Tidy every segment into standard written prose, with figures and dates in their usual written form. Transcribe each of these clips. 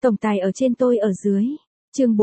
Tổng tài ở trên tôi ở dưới. Chương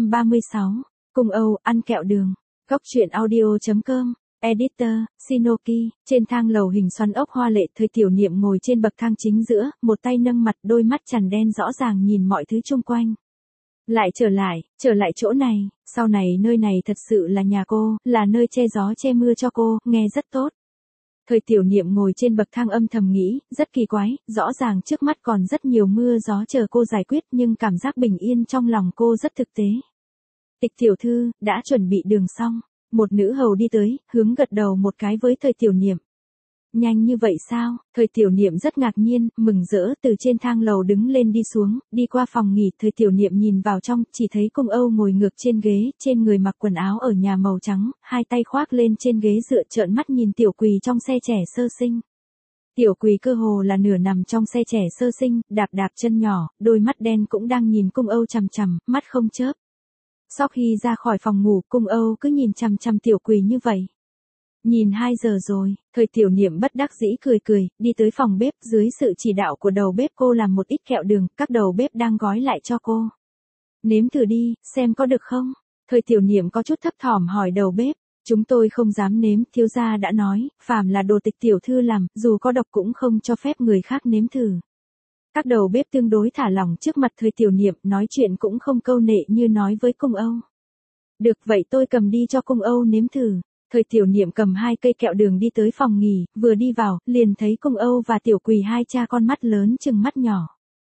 436. Cung Âu ăn kẹo đường. Góc truyện audio.com. Editor, Shinoki. Trên thang lầu hình xoắn ốc hoa lệ, Thời Tiểu Niệm ngồi trên bậc thang chính giữa, một tay nâng mặt, đôi mắt trằn đen rõ ràng nhìn mọi thứ xung quanh. Lại trở lại chỗ này, sau này nơi này thật sự là nhà cô, là nơi che gió che mưa cho cô, nghe rất tốt. Thời Tiểu Niệm ngồi trên bậc thang âm thầm nghĩ, rất kỳ quái, rõ ràng trước mắt còn rất nhiều mưa gió chờ cô giải quyết nhưng cảm giác bình yên trong lòng cô rất thực tế. Tịch tiểu thư, đã chuẩn bị đường xong. Một nữ hầu đi tới, hướng gật đầu một cái với Thời Tiểu Niệm. Nhanh như vậy sao? Thời Tiểu Niệm rất ngạc nhiên, mừng rỡ từ trên thang lầu đứng lên đi xuống, đi qua phòng nghỉ. Thời Tiểu Niệm nhìn vào trong, chỉ thấy Cung Âu ngồi ngược trên ghế, trên người mặc quần áo ở nhà màu trắng, hai tay khoác lên trên ghế dựa trợn mắt nhìn Tiểu Quỳ trong xe trẻ sơ sinh. Tiểu Quỳ cơ hồ là nửa nằm trong xe trẻ sơ sinh, đạp đạp chân nhỏ, đôi mắt đen cũng đang nhìn Cung Âu chằm chằm, mắt không chớp. Sau khi ra khỏi phòng ngủ, Cung Âu cứ nhìn chằm chằm Tiểu Quỳ như vậy. Nhìn 2 giờ rồi, Thời Tiểu Niệm bất đắc dĩ cười, đi tới phòng bếp, dưới sự chỉ đạo của đầu bếp cô làm một ít kẹo đường, các đầu bếp đang gói lại cho cô. Nếm thử đi, xem có được không? Thời Tiểu Niệm có chút thấp thỏm hỏi đầu bếp. Chúng tôi không dám nếm, thiếu gia đã nói, phàm là đồ Tịch tiểu thư làm, dù có độc cũng không cho phép người khác nếm thử. Các đầu bếp tương đối thả lỏng trước mặt Thời Tiểu Niệm, nói chuyện cũng không câu nệ như nói với Cung Âu. Được vậy tôi cầm đi cho Cung Âu nếm thử. Thời Tiểu Niệm cầm 2 cây kẹo đường đi tới phòng nghỉ, vừa đi vào, liền thấy Cung Âu và Tiểu Quỳ hai cha con mắt lớn chừng mắt nhỏ.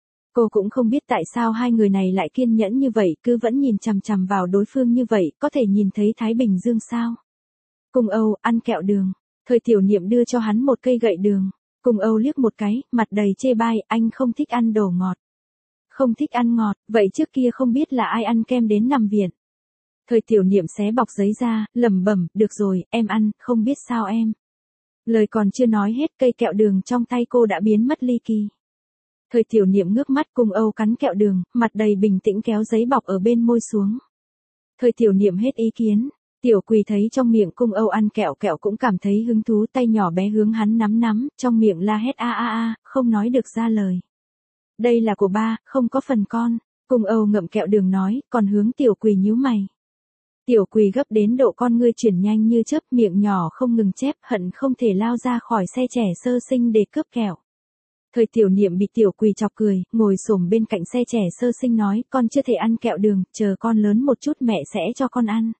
Cô cũng không biết tại sao hai người này lại kiên nhẫn như vậy, cứ vẫn nhìn chằm chằm vào đối phương như vậy, có thể nhìn thấy Thái Bình Dương sao? Cung Âu, ăn kẹo đường. Thời Tiểu Niệm đưa cho hắn một cây gậy đường. Cung Âu liếc một cái, mặt đầy chê bai, anh không thích ăn đồ ngọt. Không thích ăn ngọt, vậy trước kia không biết là ai ăn kem đến nằm viện. Thời Tiểu Niệm xé bọc giấy ra, lẩm bẩm, được rồi, em ăn, không biết sao em. Lời còn chưa nói hết, cây kẹo đường trong tay cô đã biến mất ly kỳ. Thời Tiểu Niệm ngước mắt, Cung Âu cắn kẹo đường, mặt đầy bình tĩnh kéo giấy bọc ở bên môi xuống. Thời Tiểu Niệm hết ý kiến. Tiểu Quỳ thấy trong miệng Cung Âu ăn kẹo cũng cảm thấy hứng thú, tay nhỏ bé hướng hắn nắm, trong miệng la hét a, không nói được ra lời. Đây là của ba, không có phần con. Cung Âu ngậm kẹo đường nói, còn hướng Tiểu Quỳ nhíu mày. Tiểu Quỳ gấp đến độ con ngươi chuyển nhanh như chớp, miệng nhỏ không ngừng chép, hận không thể lao ra khỏi xe trẻ sơ sinh để cướp kẹo. Thời Tiểu Niệm bị Tiểu Quỳ chọc cười, ngồi xổm bên cạnh xe trẻ sơ sinh nói, con chưa thể ăn kẹo đường, chờ con lớn một chút mẹ sẽ cho con ăn.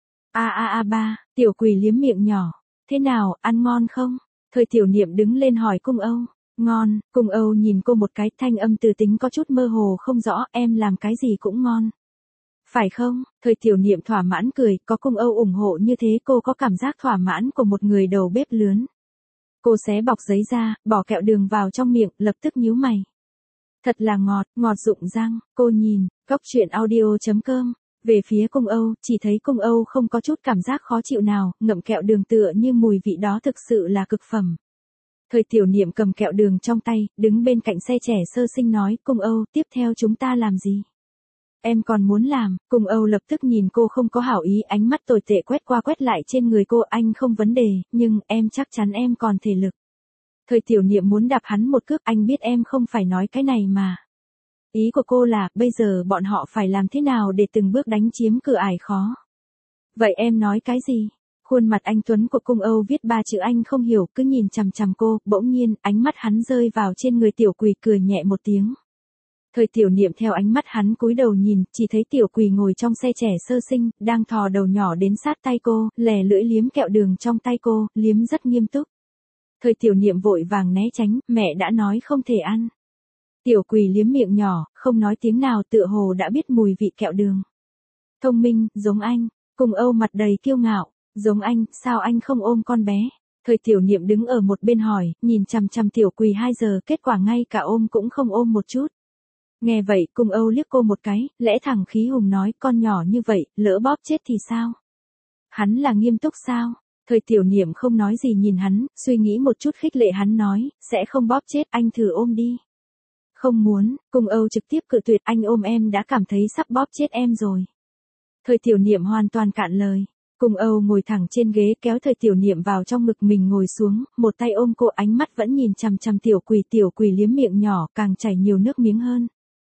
Ba, Tiểu Quỳ liếm miệng nhỏ. Thế nào, ăn ngon không? Thời Tiểu Niệm đứng lên hỏi Cung Âu. Ngon. Cung Âu nhìn cô một cái, thanh âm từ tính có chút mơ hồ không rõ, em làm cái gì cũng ngon. Phải không? Thời Tiểu Niệm thỏa mãn cười, có Cung Âu ủng hộ như thế cô có cảm giác thỏa mãn của một người đầu bếp lớn. Cô xé bọc giấy ra, bỏ kẹo đường vào trong miệng, lập tức nhíu mày. Thật là ngọt rụng răng, cô nhìn, góc truyện audio.com. Về phía Cung Âu, chỉ thấy Cung Âu không có chút cảm giác khó chịu nào, ngậm kẹo đường tựa như mùi vị đó thực sự là cực phẩm. Thời Tiểu Niệm cầm kẹo đường trong tay, đứng bên cạnh xe trẻ sơ sinh nói, Cung Âu, tiếp theo chúng ta làm gì? Em còn muốn làm. Cung Âu lập tức nhìn cô không có hảo ý, ánh mắt tồi tệ quét qua quét lại trên người cô, anh không vấn đề, nhưng em chắc chắn em còn thể lực. Thời Tiểu Niệm muốn đạp hắn một cước, anh biết em không phải nói cái này mà. Ý của cô là, bây giờ bọn họ phải làm thế nào để từng bước đánh chiếm cửa ải khó. Vậy em nói cái gì? Khuôn mặt anh tuấn của Cung Âu viết 3 chữ anh không hiểu, cứ nhìn chằm chằm cô, bỗng nhiên, ánh mắt hắn rơi vào trên người Tiểu Quỳ, cười nhẹ một tiếng. Thời Tiểu Niệm theo ánh mắt hắn cúi đầu nhìn, chỉ thấy Tiểu Quỳ ngồi trong xe trẻ sơ sinh, đang thò đầu nhỏ đến sát tay cô, lè lưỡi liếm kẹo đường trong tay cô, liếm rất nghiêm túc. Thời Tiểu Niệm vội vàng né tránh, mẹ đã nói không thể ăn. Tiểu Quỳ liếm miệng nhỏ, không nói tiếng nào, tựa hồ đã biết mùi vị kẹo đường. Thông minh, giống anh. Cung Âu mặt đầy kiêu ngạo, giống anh, sao anh không ôm con bé? Thời Tiểu Niệm đứng ở một bên hỏi, nhìn chằm chằm Tiểu Quỳ 2 giờ, kết quả ngay cả ôm cũng không ôm một chút. Nghe vậy, Cung Âu liếc cô một cái, lẽ thẳng khí hùng nói, con nhỏ như vậy, lỡ bóp chết thì sao? Hắn là nghiêm túc sao? Thời Tiểu Niệm không nói gì nhìn hắn, suy nghĩ một chút khích lệ hắn nói, sẽ không bóp chết, anh thử ôm đi. Không muốn. Cung Âu trực tiếp cự tuyệt, anh ôm em đã cảm thấy sắp bóp chết em rồi. Thời Tiểu Niệm hoàn toàn cạn lời. Cung Âu ngồi thẳng trên ghế, kéo Thời Tiểu Niệm vào trong ngực mình ngồi xuống, một tay ôm cô, ánh mắt vẫn nhìn chằm chằm Tiểu Quỳ liếm miệng nhỏ, càng chảy nhiều nước miếng hơn.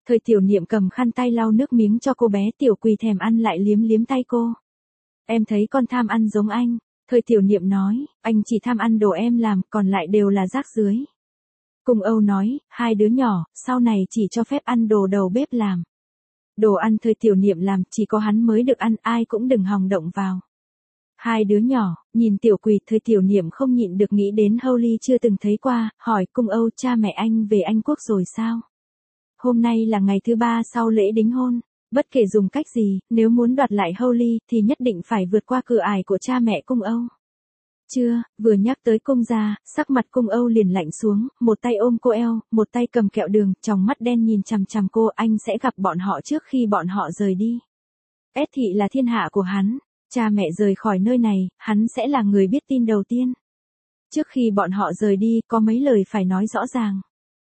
Thời Tiểu Niệm cầm khăn tay lau nước miếng cho cô bé. Tiểu Quỳ thèm ăn lại liếm liếm tay cô. Em thấy con tham ăn giống anh. Thời Tiểu Niệm nói, anh chỉ tham ăn đồ em làm, còn lại đều là rác rưới. Cung Âu nói, hai đứa nhỏ, sau này chỉ cho phép ăn đồ đầu bếp làm. Đồ ăn Thời Tiểu Niệm làm, chỉ có hắn mới được ăn, ai cũng đừng hòng động vào. Hai đứa nhỏ, nhìn Tiểu Quỳ. Thời Tiểu Niệm không nhịn được nghĩ đến Holly chưa từng thấy qua, hỏi Cung Âu, cha mẹ anh về Anh Quốc rồi sao? Hôm nay là ngày thứ 3 sau lễ đính hôn. Bất kể dùng cách gì, nếu muốn đoạt lại Holly thì nhất định phải vượt qua cửa ải của cha mẹ Cung Âu. Chưa, vừa nhắc tới Cung gia, sắc mặt Cung Âu liền lạnh xuống, một tay ôm cô eo, một tay cầm kẹo đường, tròng mắt đen nhìn chằm chằm cô. Anh sẽ gặp bọn họ trước khi bọn họ rời đi. S thị là thiên hạ của hắn. Cha mẹ rời khỏi nơi này, hắn sẽ là người biết tin đầu tiên. Trước khi bọn họ rời đi, có mấy lời phải nói rõ ràng.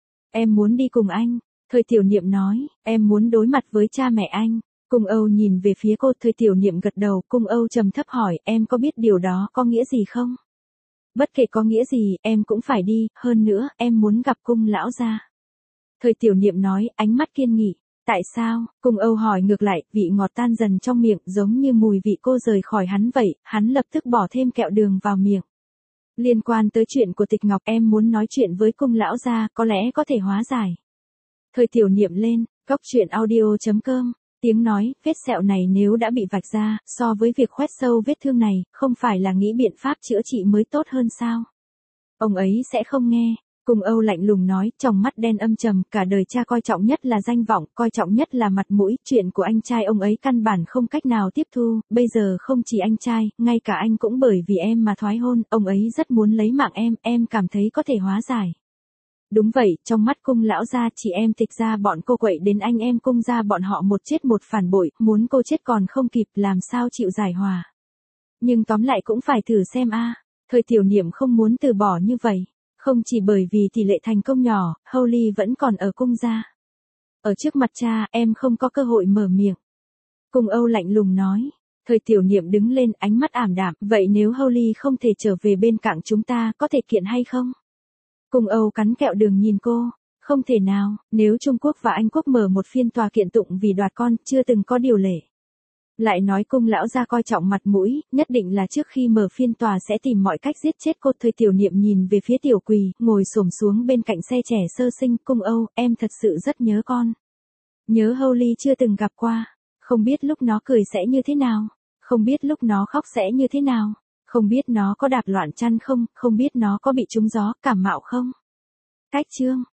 Em muốn đi cùng anh. Thời Tiểu Niệm nói, em muốn đối mặt với cha mẹ anh. Cung Âu nhìn về phía cô. Thời Tiểu Niệm gật đầu. Cung Âu trầm thấp hỏi, em có biết điều đó có nghĩa gì không? Bất kể có nghĩa gì, em cũng phải đi, hơn nữa, em muốn gặp Cung lão gia. Thời Tiểu Niệm nói, ánh mắt kiên nghị. Tại sao? Cung Âu hỏi ngược lại, vị ngọt tan dần trong miệng, giống như mùi vị cô rời khỏi hắn vậy. Hắn lập tức bỏ thêm kẹo đường vào miệng. Liên quan tới chuyện của Tịch Ngọc, em muốn nói chuyện với Cung lão gia, có lẽ có thể hóa giải. Thời Tiểu Niệm lên, góc truyện audio.com, tiếng nói, vết sẹo này nếu đã bị vạch ra, so với việc khoét sâu vết thương này, không phải là nghĩ biện pháp chữa trị mới tốt hơn sao? Ông ấy sẽ không nghe. Cung Âu lạnh lùng nói, trong mắt đen âm trầm, cả đời cha coi trọng nhất là danh vọng, coi trọng nhất là mặt mũi, chuyện của anh trai ông ấy căn bản không cách nào tiếp thu, bây giờ không chỉ anh trai, ngay cả anh cũng bởi vì em mà thoái hôn, ông ấy rất muốn lấy mạng em cảm thấy có thể hóa giải. Đúng vậy, trong mắt Cung lão gia chỉ em Tịch gia bọn cô quậy đến anh em Cung gia bọn họ một chết một phản bội, muốn cô chết còn không kịp, làm sao chịu giải hòa. Nhưng tóm lại cũng phải thử xem a. Thời Tiểu Niệm không muốn từ bỏ như vậy. Không chỉ bởi vì tỷ lệ thành công nhỏ, Holly vẫn còn ở Cung gia. Ở trước mặt cha, em không có cơ hội mở miệng. Cung Âu lạnh lùng nói. Thời Tiểu Niệm đứng lên, ánh mắt ảm đạm, vậy nếu Holly không thể trở về bên cạnh chúng ta, có thể kiện hay không? Cung Âu cắn kẹo đường nhìn cô. Không thể nào, nếu Trung Quốc và Anh Quốc mở một phiên tòa kiện tụng vì đoạt con, chưa từng có điều lệ. Lại nói Cung lão gia coi trọng mặt mũi, nhất định là trước khi mở phiên tòa sẽ tìm mọi cách giết chết cô. Thời Tiểu Niệm nhìn về phía Tiểu Quỳ, ngồi xổm xuống bên cạnh xe trẻ sơ sinh. Cung Âu, em thật sự rất nhớ con. Nhớ Holly chưa từng gặp qua. Không biết lúc nó cười sẽ như thế nào. Không biết lúc nó khóc sẽ như thế nào. Không biết nó có đạp loạn chăn không, không biết nó có bị trúng gió, cảm mạo không. Cách chương.